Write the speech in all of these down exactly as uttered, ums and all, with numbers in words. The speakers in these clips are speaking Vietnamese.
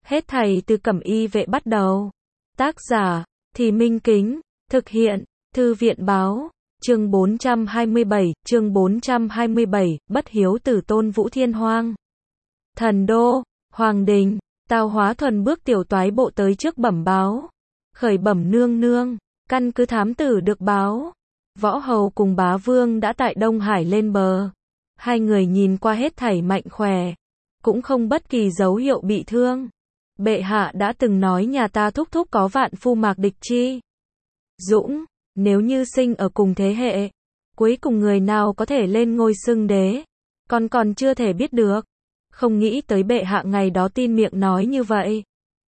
Hết thảy từ Cẩm Y vệ bắt đầu. Tác giả, Thì Minh Kính, thực hiện, Thư viện báo, chương bốn trăm hai mươi bảy, chương bốn trăm hai mươi bảy, bất hiếu tử tôn Vũ Thiên Hoang. Thần đô, Hoàng đình, Tào Hóa Thuần bước tiểu toái bộ tới trước bẩm báo. Khởi bẩm nương nương, căn cứ thám tử được báo. Võ Hầu cùng Bá Vương đã tại Đông Hải lên bờ. Hai người nhìn qua hết thảy mạnh khỏe, cũng không bất kỳ dấu hiệu bị thương. Bệ hạ đã từng nói nhà ta thúc thúc có vạn phu mạc địch chi dũng, nếu như sinh ở cùng thế hệ, cuối cùng người nào có thể lên ngôi xưng đế, còn còn chưa thể biết được. Không nghĩ tới bệ hạ ngày đó tin miệng nói như vậy.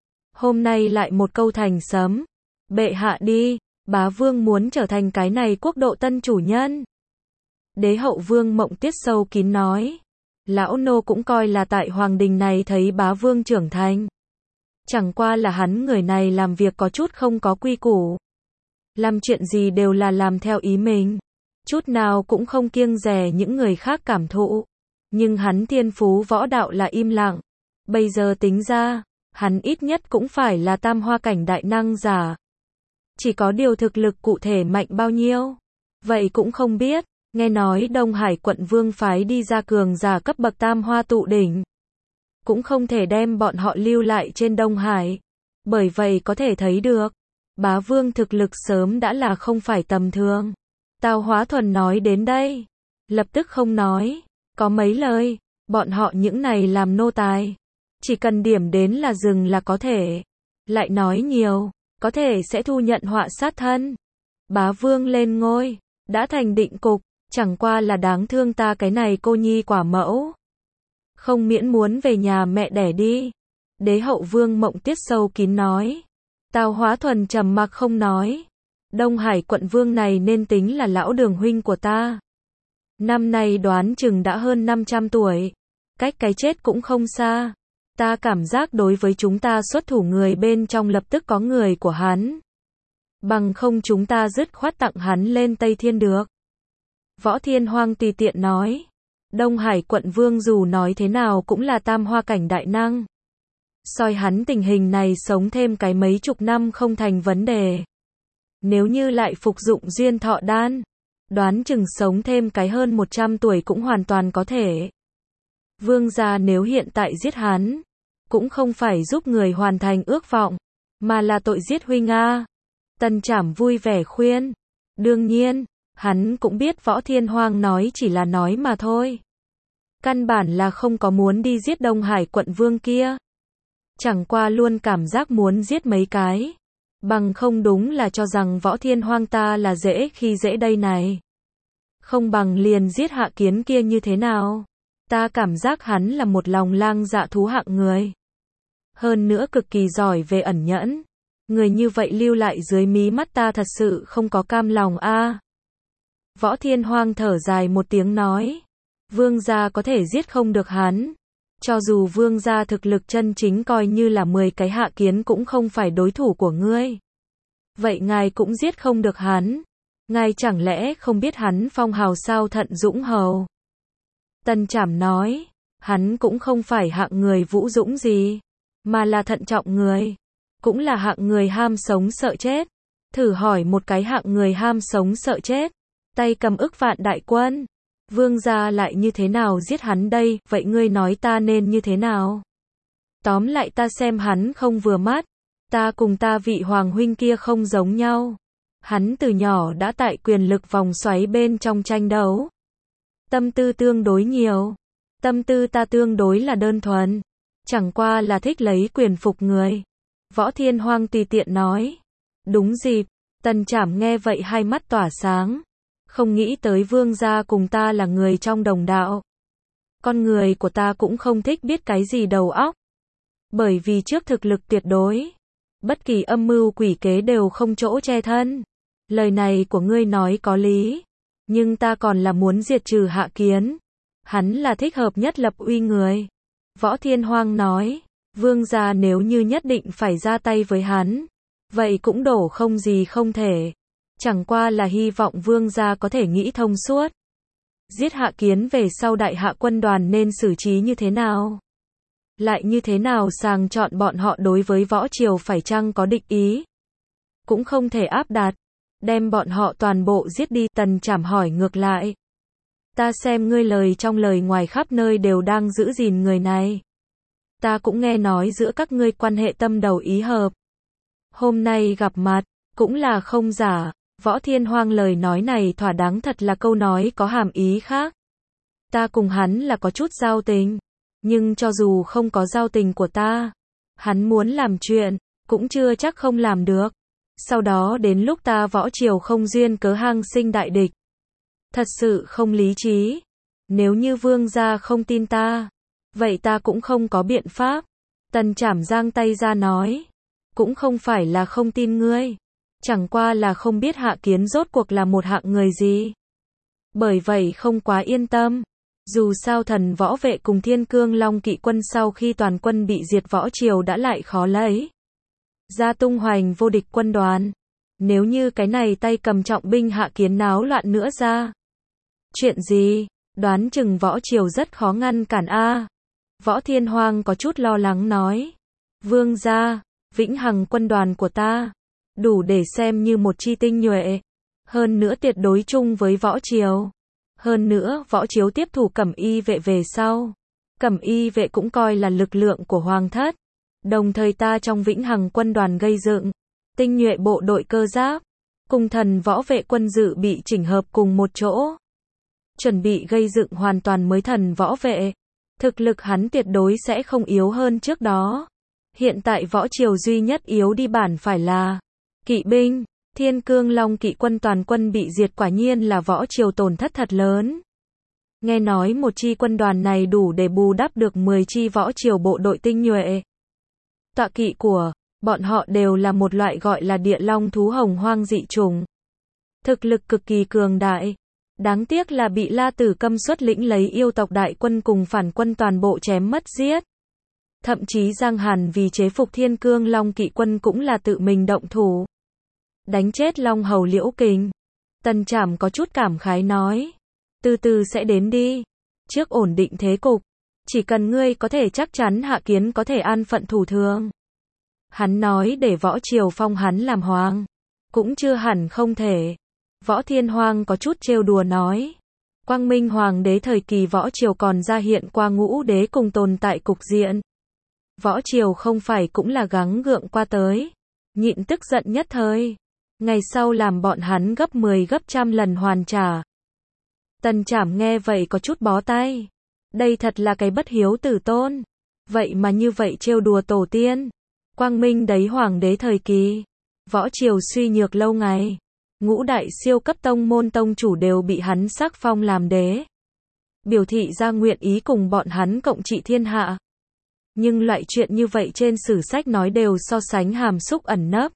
Hôm nay lại một câu thành sấm. Bệ hạ đi, Bá Vương muốn trở thành cái này quốc độ tân chủ nhân. Đế hậu Vương Mộng Tiết sâu kín nói. Lão nô cũng coi là tại hoàng đình này thấy Bá Vương trưởng thành. Chẳng qua là hắn người này làm việc có chút không có quy củ. Làm chuyện gì đều là làm theo ý mình. Chút nào cũng không kiêng dè những người khác cảm thụ. Nhưng hắn thiên phú võ đạo là im lặng. Bây giờ tính ra, hắn ít nhất cũng phải là tam hoa cảnh đại năng giả. Chỉ có điều thực lực cụ thể mạnh bao nhiêu, vậy cũng không biết. Nghe nói Đông Hải quận vương phái đi ra cường giả cấp bậc tam hoa tụ đỉnh. Cũng không thể đem bọn họ lưu lại trên Đông Hải. Bởi vậy có thể thấy được, Bá Vương thực lực sớm đã là không phải tầm thường. Tào Hóa Thuần nói đến đây, lập tức không nói. Có mấy lời, bọn họ những này làm nô tài. Chỉ cần điểm đến là dừng là có thể. Lại nói nhiều, có thể sẽ thu nhận họa sát thân. Bá Vương lên ngôi, đã thành định cục, chẳng qua là đáng thương ta cái này cô nhi quả mẫu. Không miễn muốn về nhà mẹ đẻ đi. Đế hậu Vương Mộng Tiết sâu kín nói. Tào Hóa Thuần trầm mặc không nói. Đông Hải quận vương này nên tính là lão đường huynh của ta. Năm nay đoán chừng đã hơn năm trăm tuổi. Cách cái chết cũng không xa. Ta cảm giác đối với chúng ta xuất thủ người bên trong lập tức có người của hắn. Bằng không chúng ta dứt khoát tặng hắn lên Tây Thiên được. Võ Thiên Hoang tùy tiện nói. Đông Hải quận vương dù nói thế nào cũng là tam hoa cảnh đại năng. Soi hắn tình hình này sống thêm cái mấy chục năm không thành vấn đề. Nếu như lại phục dụng duyên thọ đan, đoán chừng sống thêm cái hơn một trăm tuổi cũng hoàn toàn có thể. Vương gia nếu hiện tại giết hắn, cũng không phải giúp người hoàn thành ước vọng, mà là tội giết huynh a. Tần Trảm vui vẻ khuyên. Đương nhiên, hắn cũng biết Võ Thiên Hoang nói chỉ là nói mà thôi. Căn bản là không có muốn đi giết Đông Hải quận vương kia. Chẳng qua luôn cảm giác muốn giết mấy cái. Bằng không đúng là cho rằng Võ Thiên Hoang ta là dễ khi dễ đây này. Không bằng liền giết Hạ Kiến kia như thế nào. Ta cảm giác hắn là một lòng lang dạ thú hạng người. Hơn nữa cực kỳ giỏi về ẩn nhẫn. Người như vậy lưu lại dưới mí mắt ta thật sự không có cam lòng a. Võ Thiên Hoang thở dài một tiếng nói. Vương gia có thể giết không được hắn. Cho dù vương gia thực lực chân chính coi như là mười cái Hạ Kiến cũng không phải đối thủ của ngươi. Vậy ngài cũng giết không được hắn. Ngài chẳng lẽ không biết hắn phong hào sao Thận Dũng Hầu? Tần Trảm nói. Hắn cũng không phải hạng người vũ dũng gì, mà là thận trọng người. Cũng là hạng người ham sống sợ chết. Thử hỏi một cái hạng người ham sống sợ chết, tay cầm ức vạn đại quân, vương gia lại như thế nào giết hắn đây, vậy ngươi nói ta nên như thế nào? Tóm lại ta xem hắn không vừa mắt. Ta cùng ta vị hoàng huynh kia không giống nhau. Hắn từ nhỏ đã tại quyền lực vòng xoáy bên trong tranh đấu. Tâm tư tương đối nhiều. Tâm tư ta tương đối là đơn thuần. Chẳng qua là thích lấy quyền phục người. Võ Thiên Hoang tùy tiện nói. Đúng dịp, Tần Trảm nghe vậy hai mắt tỏa sáng. Không nghĩ tới vương gia cùng ta là người trong đồng đạo. Con người của ta cũng không thích biết cái gì đầu óc. Bởi vì trước thực lực tuyệt đối, bất kỳ âm mưu quỷ kế đều không chỗ che thân. Lời này của ngươi nói có lý. Nhưng ta còn là muốn diệt trừ Hạ Kiến. Hắn là thích hợp nhất lập uy người. Võ Thiên Hoang nói. Vương gia nếu như nhất định phải ra tay với hắn, vậy cũng đổ không gì không thể. Chẳng qua là hy vọng vương gia có thể nghĩ thông suốt. Giết Hạ Kiến về sau đại hạ quân đoàn nên xử trí như thế nào? lại như thế nào sàng chọn bọn họ đối với võ triều phải chăng có địch ý. Cũng không thể áp đặt, đem bọn họ toàn bộ giết đi. Tần Trảm hỏi ngược lại. Ta xem ngươi lời trong lời ngoài khắp nơi đều đang giữ gìn người này. Ta cũng nghe nói giữa các ngươi quan hệ tâm đầu ý hợp. Hôm nay gặp mặt, cũng là không giả. Võ Thiên Hoang lời nói này thỏa đáng thật là câu nói có hàm ý khác. Ta cùng hắn là có chút giao tình. Nhưng cho dù không có giao tình của ta, hắn muốn làm chuyện, cũng chưa chắc không làm được. Sau đó đến lúc ta võ triều không duyên cớ hang sinh đại địch. Thật sự không lý trí. Nếu như vương gia không tin ta, vậy ta cũng không có biện pháp. Tần Trảm giang tay ra nói. Cũng không phải là không tin ngươi. Chẳng qua là không biết Hạ Kiến rốt cuộc là một hạng người gì. Bởi vậy không quá yên tâm. Dù sao thần võ vệ cùng Thiên Cương Long kỵ quân sau khi toàn quân bị diệt võ triều đã lại khó lấy ra tung hoành vô địch quân đoàn. Nếu như cái này tay cầm trọng binh Hạ Kiến náo loạn nữa ra. Chuyện gì? Đoán chừng võ triều rất khó ngăn cản a. Võ Thiên Hoang có chút lo lắng nói. Vương gia, vĩnh hằng quân đoàn của ta, đủ để xem như một chi tinh nhuệ. Hơn nữa tuyệt đối chung với võ triều. Hơn nữa, võ chiếu tiếp thủ Cẩm Y vệ về sau. Cẩm Y vệ cũng coi là lực lượng của hoàng thất. Đồng thời ta trong vĩnh hằng quân đoàn gây dựng tinh nhuệ bộ đội cơ giáp, cùng thần võ vệ quân dự bị chỉnh hợp cùng một chỗ. Chuẩn bị gây dựng hoàn toàn mới thần võ vệ. Thực lực hắn tuyệt đối sẽ không yếu hơn trước đó. Hiện tại võ triều duy nhất yếu đi bản phải là kỵ binh. Thiên Cương Long kỵ quân toàn quân bị diệt quả nhiên là võ triều tổn thất thật lớn. Nghe nói một chi quân đoàn này đủ để bù đắp được mười chi võ triều bộ đội tinh nhuệ. Tọa kỵ của bọn họ đều là một loại gọi là địa long thú hồng hoang dị chủng. Thực lực cực kỳ cường đại. Đáng tiếc là bị La Tử Câm xuất lĩnh lấy yêu tộc đại quân cùng phản quân toàn bộ chém mất giết. Thậm chí Giang Hàn vì chế phục Thiên Cương Long kỵ quân cũng là tự mình động thủ. Đánh chết Long Hầu Liễu Kình. Tần Trảm có chút cảm khái nói. Từ từ sẽ đến đi. Trước ổn định thế cục. Chỉ cần ngươi có thể chắc chắn Hạ Kiến có thể an phận thủ thường. Hắn nói để võ triều phong hắn làm hoàng. Cũng chưa hẳn không thể. Võ Thiên Hoang có chút trêu đùa nói. Quang Minh Hoàng đế thời kỳ võ triều còn ra hiện qua ngũ đế cùng tồn tại cục diện. Võ triều không phải cũng là gắng gượng qua tới. Nhịn tức giận nhất thời. Ngày sau làm bọn hắn gấp mười gấp trăm lần hoàn trả. Tần Trảm nghe vậy có chút bó tay. Đây thật là cái bất hiếu tử tôn. Vậy mà như vậy trêu đùa tổ tiên. Quang Minh đấy hoàng đế thời kỳ. Võ triều suy nhược lâu ngày. Ngũ đại siêu cấp tông môn tông chủ đều bị hắn sắc phong làm đế. Biểu thị ra nguyện ý cùng bọn hắn cộng trị thiên hạ. Nhưng loại chuyện như vậy trên sử sách nói đều so sánh hàm xúc ẩn nấp.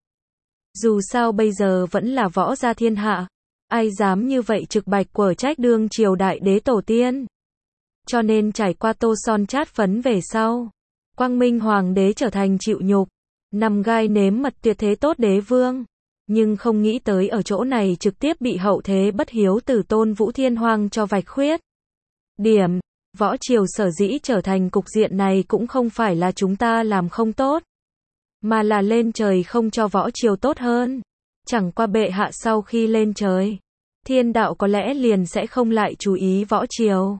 Dù sao bây giờ vẫn là võ gia thiên hạ. Ai dám như vậy trực bạch quở trách đương triều đại đế tổ tiên. Cho nên trải qua tô son chát phấn về sau. Quang Minh Hoàng đế trở thành chịu nhục. Nằm gai nếm mật tuyệt thế tốt đế vương. Nhưng không nghĩ tới ở chỗ này trực tiếp bị hậu thế bất hiếu tử tôn Vũ Thiên Hoang cho vạch khuyết. Điểm. Võ triều sở dĩ trở thành cục diện này cũng không phải là chúng ta làm không tốt. Mà là lên trời không cho võ triều tốt hơn. Chẳng qua bệ hạ sau khi lên trời. Thiên đạo có lẽ liền sẽ không lại chú ý võ triều.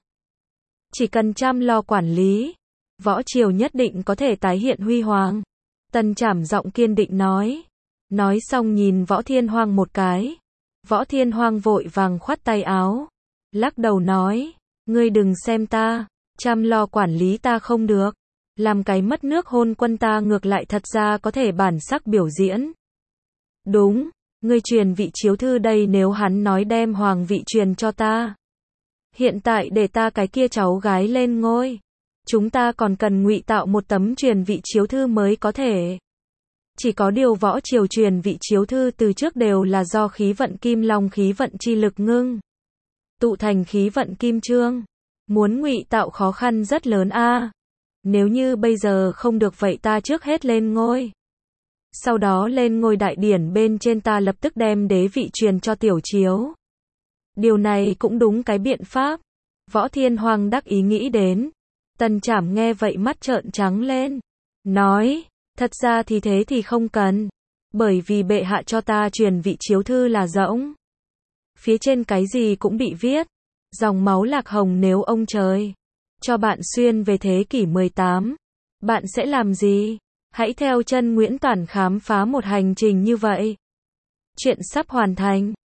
Chỉ cần chăm lo quản lý. Võ triều nhất định có thể tái hiện huy hoàng. Tần Trảm giọng kiên định nói. Nói xong nhìn Võ Thiên Hoang một cái. Võ Thiên Hoang vội vàng khoát tay áo. Lắc đầu nói. Ngươi đừng xem ta. Chăm lo quản lý ta không được. Làm cái mất nước hôn quân ta ngược lại thật ra có thể bản sắc biểu diễn. Đúng. Ngươi truyền vị chiếu thư đây nếu hắn nói đem hoàng vị truyền cho ta. Hiện tại để ta cái kia cháu gái lên ngôi. Chúng ta còn cần ngụy tạo một tấm truyền vị chiếu thư mới có thể. Chỉ có điều võ triều truyền vị chiếu thư từ trước đều là do khí vận kim long khí vận chi lực ngưng. Tụ thành khí vận kim trương. Muốn ngụy tạo khó khăn rất lớn a. Nếu như bây giờ không được vậy ta trước hết lên ngôi. Sau đó lên ngôi đại điển bên trên ta lập tức đem đế vị truyền cho tiểu chiếu. Điều này cũng đúng cái biện pháp. Võ Thiên Hoang đắc ý nghĩ đến. Tần Trảm nghe vậy mắt trợn trắng lên. Nói, thật ra thì thế thì không cần. Bởi vì bệ hạ cho ta truyền vị chiếu thư là rỗng. Phía trên cái gì cũng bị viết. Dòng máu lạc hồng nếu ông trời cho bạn xuyên về thế kỷ mười tám. Bạn sẽ làm gì? Hãy theo chân Nguyễn Toản khám phá một hành trình như vậy. Chuyện sắp hoàn thành.